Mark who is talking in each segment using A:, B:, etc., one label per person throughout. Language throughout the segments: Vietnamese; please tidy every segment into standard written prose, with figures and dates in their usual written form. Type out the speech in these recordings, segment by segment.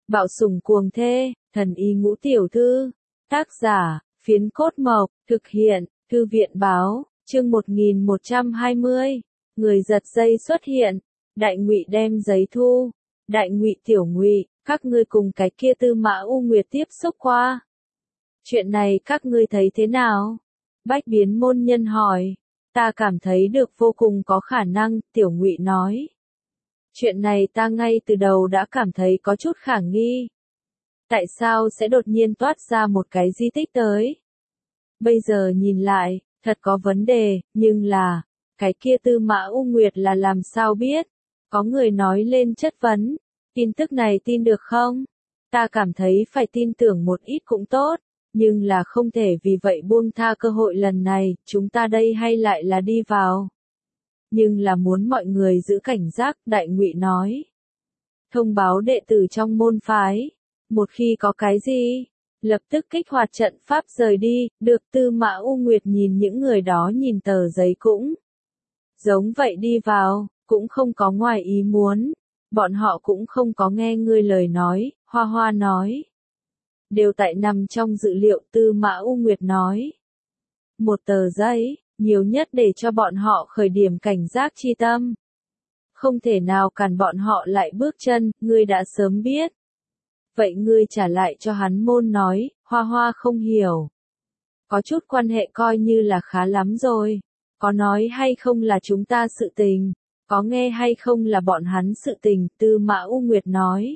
A: Bạo sủng cuồng thê, thần y ngũ tiểu thư. Tác giả, Phiến Cốt Mộc, thực hiện, Thư viện báo, chương 1120. Người giật dây xuất hiện, Đại Ngụy đem giấy thu. Đại Ngụy tiểu Ngụy, các ngươi cùng cái kia Tư Mã U Nguyệt tiếp xúc qua. Chuyện này các ngươi thấy thế nào? Bách Biến môn nhân hỏi. Ta cảm thấy được vô cùng có khả năng, tiểu Ngụy nói. Chuyện này ta ngay từ đầu đã cảm thấy có chút khả nghi. Tại sao sẽ đột nhiên toát ra một cái di tích tới? Bây giờ nhìn lại, thật có vấn đề, nhưng là, cái kia Tư Mã U Nguyệt là làm sao biết? Có người nói lên chất vấn, tin tức này tin được không? Ta cảm thấy phải tin tưởng một ít cũng tốt, nhưng là không thể vì vậy buông tha cơ hội lần này, chúng ta đây hay lại là đi vào. Nhưng là muốn mọi người giữ cảnh giác, Đại Ngụy nói. Thông báo đệ tử trong môn phái, một khi có cái gì, lập tức kích hoạt trận pháp rời đi, được. Tư Mã U Nguyệt nhìn những người đó nhìn tờ giấy cũng giống vậy đi vào, cũng không có ngoài ý muốn, bọn họ cũng không có nghe ngươi lời nói, Hoa Hoa nói. Đều tại nằm trong dự liệu, Tư Mã U Nguyệt nói. Một tờ giấy, nhiều nhất để cho bọn họ khởi điểm cảnh giác chi tâm. Không thể nào cản bọn họ lại bước chân, ngươi đã sớm biết. Vậy ngươi trả lại cho hắn môn nói, Hoa Hoa không hiểu. Có chút quan hệ coi như là khá lắm rồi. Có nói hay không là chúng ta sự tình, có nghe hay không là bọn hắn sự tình, Tư Mã U Nguyệt nói.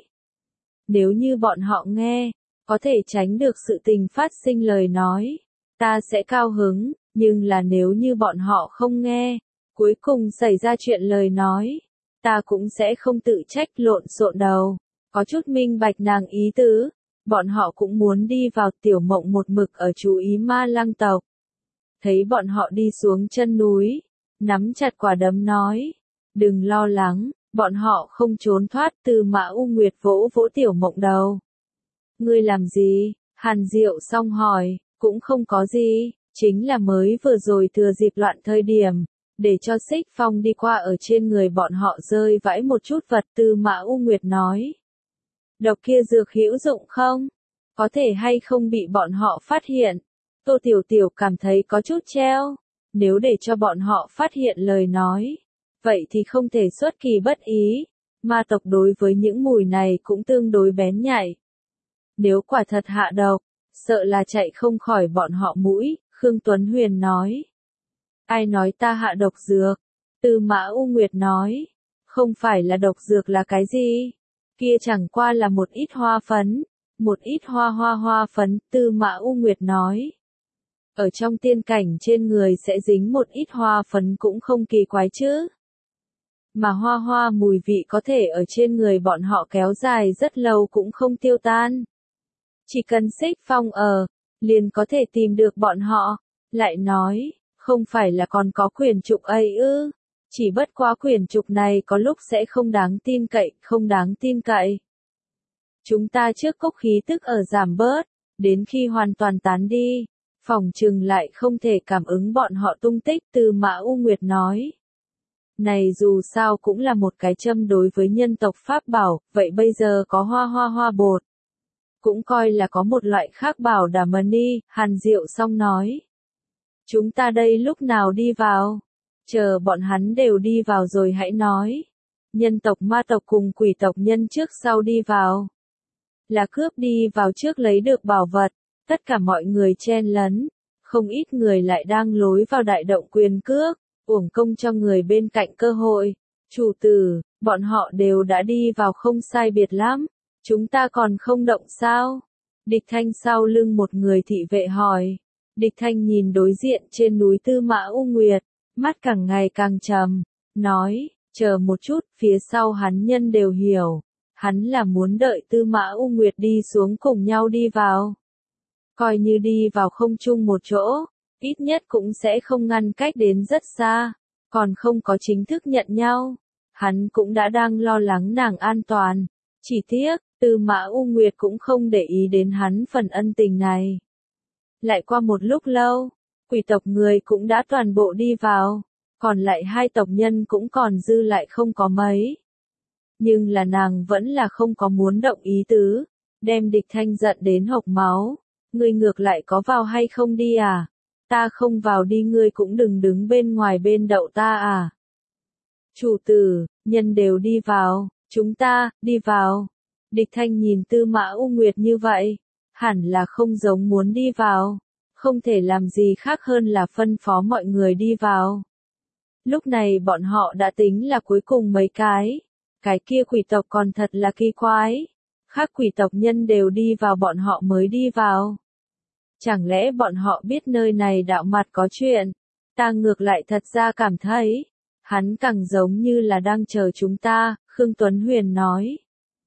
A: Nếu như bọn họ nghe, có thể tránh được sự tình phát sinh lời nói, ta sẽ cao hứng, nhưng là nếu như bọn họ không nghe, cuối cùng xảy ra chuyện lời nói, ta cũng sẽ không tự trách lộn xộn đầu. Có chút minh bạch nàng ý tứ, bọn họ cũng muốn đi vào. Tiểu Mộng một mực ở chú ý Ma Lăng tộc. Thấy bọn họ đi xuống chân núi, nắm chặt quả đấm nói, đừng lo lắng, bọn họ không trốn thoát. Tư Mã U Nguyệt vỗ vỗ Tiểu Mộng đầu. Ngươi làm gì? Hàn Diệu xong hỏi, cũng không có gì, chính là mới vừa rồi thừa dịp loạn thời điểm, để cho Xích Phong đi qua ở trên người bọn họ rơi vãi một chút vật. Tư Mã U Nguyệt nói. Độc kia dược hữu dụng không? Có thể hay không bị bọn họ phát hiện? Tô Tiểu Tiểu cảm thấy có chút treo. Nếu để cho bọn họ phát hiện lời nói, vậy thì không thể xuất kỳ bất ý. Ma tộc đối với những mùi này cũng tương đối bén nhạy. Nếu quả thật hạ độc, sợ là chạy không khỏi bọn họ mũi, Khương Tuấn Huyền nói. Ai nói ta hạ độc dược? Tư Mã U Nguyệt nói. Không phải là độc dược là cái gì? Kia chẳng qua là một ít hoa phấn, một ít hoa phấn, Tư Mã U Nguyệt nói. Ở trong tiên cảnh trên người sẽ dính một ít hoa phấn cũng không kỳ quái chứ. Mà hoa mùi vị có thể ở trên người bọn họ kéo dài rất lâu cũng không tiêu tan. Chỉ cần Xích Phong ở, liền có thể tìm được bọn họ. Lại nói, không phải là còn có quyển trục ấy ư? Chỉ bất quá quyển trục này có lúc sẽ không đáng tin cậy, không đáng tin cậy. Chúng ta trước cốc khí tức ở giảm bớt, đến khi hoàn toàn tán đi, phỏng chừng lại không thể cảm ứng bọn họ tung tích. Tư Mã U Nguyệt nói. Này dù sao cũng là một cái châm đối với nhân tộc pháp bảo, vậy bây giờ có hoa bột. Cũng coi là có một loại khác bảo đà mani, Hàn Diệu xong nói. Chúng ta đây lúc nào đi vào? Chờ bọn hắn đều đi vào rồi hãy nói. Nhân tộc ma tộc cùng quỷ tộc nhân trước sau đi vào. Là cướp đi vào trước lấy được bảo vật, tất cả mọi người chen lấn. Không ít người lại đang lối vào đại động quyền cước, uổng công cho người bên cạnh cơ hội. Chủ tử, bọn họ đều đã đi vào không sai biệt lắm. Chúng ta còn không động sao? Địch Thanh sau lưng một người thị vệ hỏi. Địch Thanh nhìn đối diện trên núi Tư Mã U Nguyệt, mắt càng ngày càng trầm, nói, chờ một chút, phía sau hắn nhân đều hiểu. Hắn là muốn đợi Tư Mã U Nguyệt đi xuống cùng nhau đi vào. Coi như đi vào không chung một chỗ, ít nhất cũng sẽ không ngăn cách đến rất xa, còn không có chính thức nhận nhau. Hắn cũng đã đang lo lắng nàng an toàn. Chỉ tiếc, Tư Mã U Nguyệt cũng không để ý đến hắn phần ân tình này. Lại qua một lúc lâu, quỷ tộc người cũng đã toàn bộ đi vào, còn lại hai tộc nhân cũng còn dư lại không có mấy. Nhưng là nàng vẫn là không có muốn động ý tứ, đem Địch Thanh giận đến hộc máu. Ngươi ngược lại có vào hay không đi à? Ta không vào đi ngươi cũng đừng đứng bên ngoài bên đậu ta à? Chủ tử, nhân đều đi vào, chúng ta, đi vào. Địch Thanh nhìn Tư Mã U Nguyệt như vậy, hẳn là không giống muốn đi vào, không thể làm gì khác hơn là phân phó mọi người đi vào. Lúc này bọn họ đã tính là cuối cùng mấy cái kia quỷ tộc còn thật là kỳ quái. Khác quỷ tộc nhân đều đi vào bọn họ mới đi vào. Chẳng lẽ bọn họ biết nơi này đạo mặt có chuyện? Ta ngược lại thật ra cảm thấy, hắn càng giống như là đang chờ chúng ta, Khương Tuấn Huyền nói.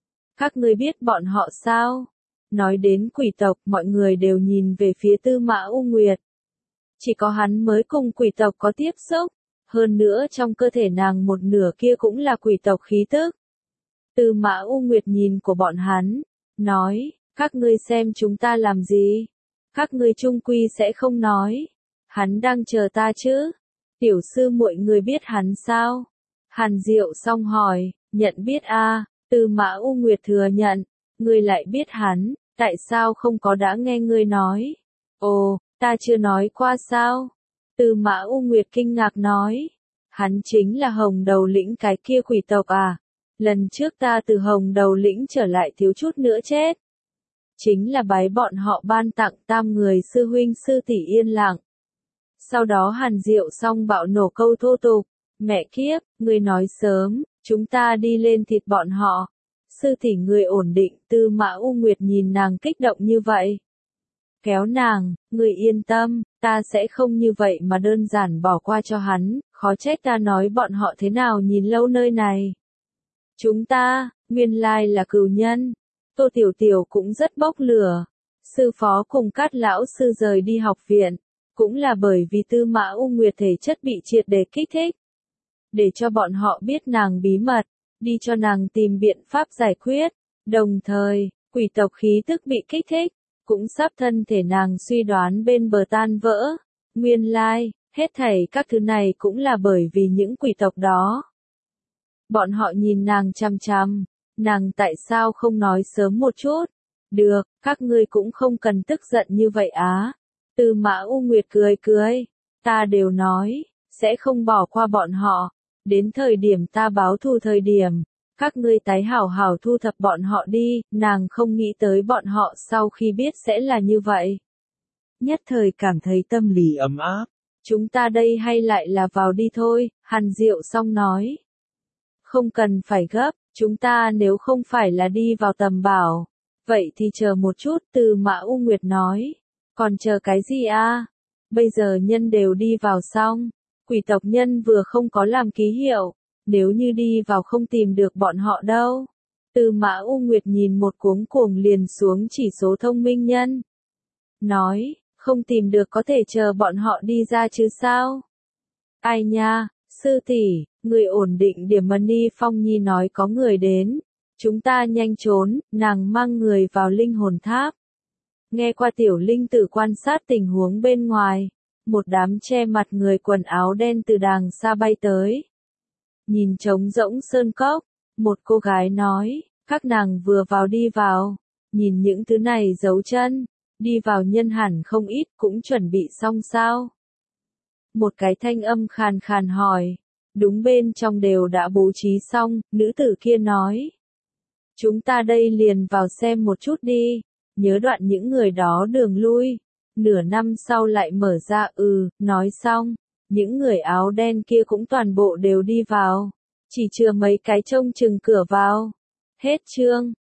A: Các ngươi biết bọn họ sao? Nói đến quỷ tộc, mọi người đều nhìn về phía Tư Mã U Nguyệt. Chỉ có hắn mới cùng quỷ tộc có tiếp xúc, hơn nữa trong cơ thể nàng một nửa kia cũng là quỷ tộc khí tức. Tư Mã U Nguyệt nhìn của bọn hắn, nói, các ngươi xem chúng ta làm gì? Các ngươi chung quy sẽ không nói. Hắn đang chờ ta chứ? Tiểu sư muội người biết hắn sao? Hàn Diệu Song hỏi, nhận biết a. Tư Mã U Nguyệt thừa nhận, ngươi lại biết hắn, tại sao không có đã nghe ngươi nói? Ồ, ta chưa nói qua sao? Tư Mã U Nguyệt kinh ngạc nói, hắn chính là Hồng Đầu Lĩnh cái kia quỷ tộc à? Lần trước ta từ Hồng Đầu Lĩnh trở lại thiếu chút nữa chết. Chính là bái bọn họ ban tặng tam người sư huynh sư tỷ yên lặng. Sau đó Hàn Diệu Song bạo nổ câu thô tục, mẹ kiếp, ngươi nói sớm, chúng ta đi lên thịt bọn họ. Sư tỷ người ổn định, Tư Mã U Nguyệt nhìn nàng kích động như vậy. Kéo nàng, người yên tâm, ta sẽ không như vậy mà đơn giản bỏ qua cho hắn, khó trách ta nói bọn họ thế nào nhìn lâu nơi này. Chúng ta, nguyên lai là cừu nhân. Tô Tiểu Tiểu cũng rất bốc lửa. Sư phó cùng Cát lão sư rời đi học viện, cũng là bởi vì Tư Mã U Nguyệt thể chất bị triệt để kích thích. Để cho bọn họ biết nàng bí mật, đi cho nàng tìm biện pháp giải quyết. Đồng thời, quỷ tộc khí tức bị kích thích, cũng sắp thân thể nàng suy đoán bên bờ tan vỡ. Nguyên lai, hết thảy các thứ này cũng là bởi vì những quỷ tộc đó. Bọn họ nhìn nàng chằm chằm, nàng tại sao không nói sớm một chút? Được, các ngươi cũng không cần tức giận như vậy á. Tư Mã U Nguyệt cười cười, ta đều nói, sẽ không bỏ qua bọn họ. Đến thời điểm ta báo thù thời điểm, các ngươi tái hảo hảo thu thập bọn họ đi, nàng không nghĩ tới bọn họ sau khi biết sẽ là như vậy. Nhất thời cảm thấy tâm lý ấm áp. Chúng ta đây hay lại là vào đi thôi, Hàn Diệu Song nói. Không cần phải gấp, chúng ta nếu không phải là đi vào tầm bảo. Vậy thì chờ một chút, Tư Mã U Nguyệt nói. Còn chờ cái gì a? Bây giờ nhân đều đi vào xong. Quỷ tộc nhân vừa không có làm ký hiệu. Nếu như đi vào không tìm được bọn họ đâu. Tư Mã U Nguyệt nhìn một cuống cuồng liền xuống chỉ số thông minh nhân. Nói, không tìm được có thể chờ bọn họ đi ra chứ sao? Ai nha, sư tỷ, người ổn định điểm Mani Phong Nhi nói có người đến. Chúng ta nhanh trốn, nàng mang người vào linh hồn tháp. Nghe qua tiểu linh tử quan sát tình huống bên ngoài. Một đám che mặt người quần áo đen từ đàng xa bay tới. Nhìn trống rỗng sơn cốc, một cô gái nói, các nàng vừa vào đi vào, nhìn những thứ này giấu chân, đi vào nhân hẳn không ít cũng chuẩn bị xong sao. Một cái thanh âm khàn khàn hỏi, đúng bên trong đều đã bố trí xong, nữ tử kia nói. Chúng ta đây liền vào xem một chút đi, nhớ đoạn những người đó đường lui, nửa năm sau lại mở ra nói xong. Những người áo đen kia cũng toàn bộ đều đi vào. Chỉ chừa mấy cái trông chừng cửa vào. Hết chương.